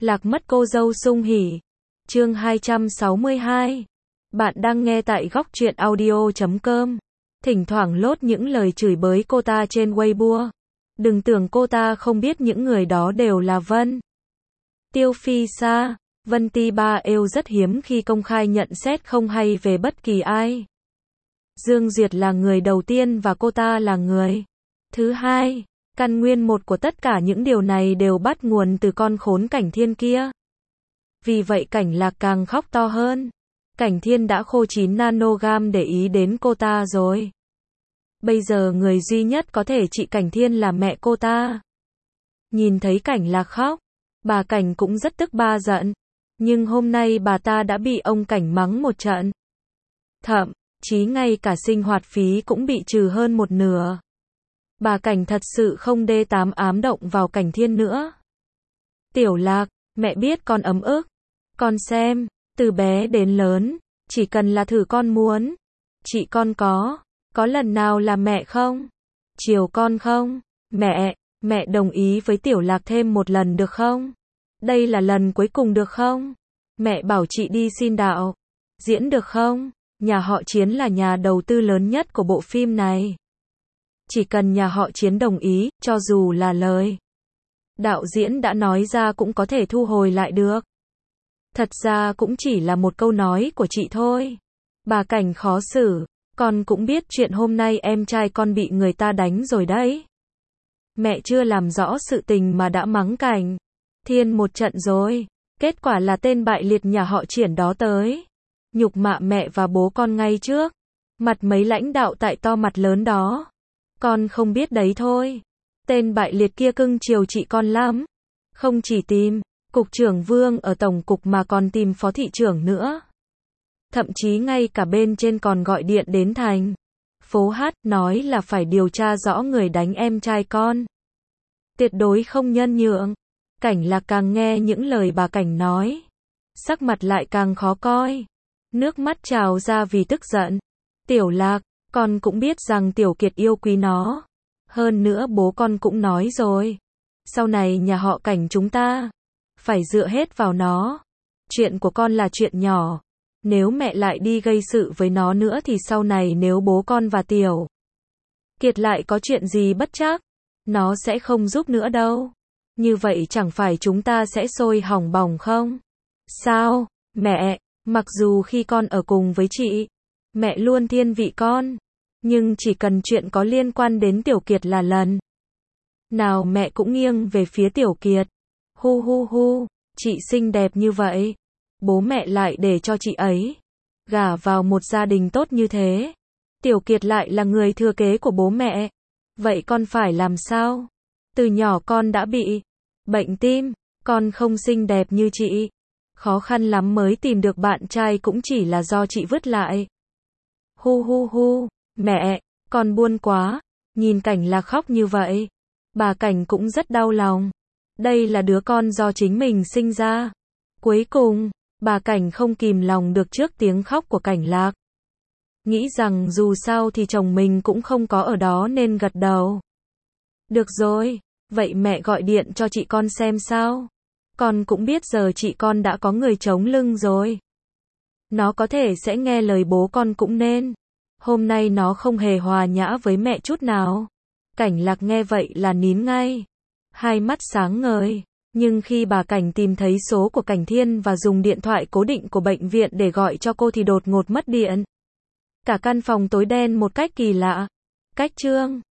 Lạc mất cô dâu sung hỉ. Chương 262. Bạn đang nghe tại góc truyện audio.com. Thỉnh thoảng lốt những lời chửi bới cô ta trên Weibo. Đừng tưởng cô ta không biết những người đó đều là Vân Tiêu Phi Sa. Vân Ti Ba Êu rất hiếm khi công khai nhận xét không hay về bất kỳ ai. Dương Duyệt là người đầu tiên và cô ta là người thứ hai. Căn nguyên một của tất cả những điều này đều bắt nguồn từ con khốn Cảnh Thiên kia. Vì vậy Cảnh Lạc càng khóc to hơn. Cảnh Thiên đã khô 9 nanogam để ý đến cô ta rồi. Bây giờ người duy nhất có thể trị Cảnh Thiên là mẹ cô ta. Nhìn thấy Cảnh Lạc khóc, bà Cảnh cũng rất tức ba giận. Nhưng hôm nay bà ta đã bị ông Cảnh mắng một trận. Thậm chí ngay cả sinh hoạt phí cũng bị trừ hơn một nửa. Bà Cảnh thật sự không đê tám ám động vào Cảnh Thiên nữa. Tiểu Lạc, mẹ biết con ấm ức. Con xem, từ bé đến lớn, chỉ cần là thử con muốn. Chị con có lần nào là mẹ không? Chiều con không? Mẹ đồng ý với Tiểu Lạc thêm một lần được không? Đây là lần cuối cùng được không? Mẹ bảo chị đi xin đạo diễn được không? Nhà họ Chiến là nhà đầu tư lớn nhất của bộ phim này. Chỉ cần nhà họ Chiến đồng ý, cho dù là lời đạo diễn đã nói ra cũng có thể thu hồi lại được. Thật ra cũng chỉ là một câu nói của chị thôi. Bà Cảnh khó xử. Con cũng biết chuyện hôm nay em trai con bị người ta đánh rồi đấy. Mẹ chưa làm rõ sự tình mà đã mắng Cảnh Thiên một trận rồi. Kết quả là tên bại liệt nhà họ Triển đó tới nhục mạ mẹ và bố con ngay trước mặt mấy lãnh đạo tại to mặt lớn đó. Con không biết đấy thôi. Tên bại liệt kia cưng chiều chị con lắm. Không chỉ tìm cục trưởng Vương ở tổng cục mà còn tìm phó thị trưởng nữa. Thậm chí ngay cả bên trên còn gọi điện đến thành phố Hát, nói là phải điều tra rõ người đánh em trai con. Tuyệt đối không nhân nhượng. Cảnh Lạc càng nghe những lời bà Cảnh nói, sắc mặt lại càng khó coi. Nước mắt trào ra vì tức giận. Tiểu Lạc, con cũng biết rằng Tiểu Kiệt yêu quý nó. Hơn nữa bố con cũng nói rồi. Sau này nhà họ Cảnh chúng ta phải dựa hết vào nó. Chuyện của con là chuyện nhỏ. Nếu mẹ lại đi gây sự với nó nữa thì sau này nếu bố con và Tiểu Kiệt lại có chuyện gì bất trắc, nó sẽ không giúp nữa đâu. Như vậy chẳng phải chúng ta sẽ sôi hỏng bỏng không? Sao, mẹ, mặc dù khi con ở cùng với chị, mẹ luôn thiên vị con. Nhưng chỉ cần chuyện có liên quan đến Tiểu Kiệt là lần nào mẹ cũng nghiêng về phía Tiểu Kiệt. Hu hu hu, chị xinh đẹp như vậy. Bố mẹ lại để cho chị ấy gả vào một gia đình tốt như thế. Tiểu Kiệt lại là người thừa kế của bố mẹ. Vậy con phải làm sao? Từ nhỏ con đã bị bệnh tim, con không xinh đẹp như chị. Khó khăn lắm mới tìm được bạn trai cũng chỉ là do chị vứt lại. Hu hu hu, mẹ, con buồn quá. Nhìn Cảnh Lạc khóc như vậy, bà Cảnh cũng rất đau lòng. Đây là đứa con do chính mình sinh ra. Cuối cùng, bà Cảnh không kìm lòng được trước tiếng khóc của Cảnh Lạc. Nghĩ rằng dù sao thì chồng mình cũng không có ở đó nên gật đầu. Được rồi, vậy mẹ gọi điện cho chị con xem sao. Con cũng biết giờ chị con đã có người chống lưng rồi. Nó có thể sẽ nghe lời bố con cũng nên. Hôm nay nó không hề hòa nhã với mẹ chút nào. Cảnh Lạc nghe vậy là nín ngay. Hai mắt sáng ngời. Nhưng khi bà Cảnh tìm thấy số của Cảnh Thiên và dùng điện thoại cố định của bệnh viện để gọi cho cô thì đột ngột mất điện. Cả căn phòng tối đen một cách kỳ lạ. Cách chương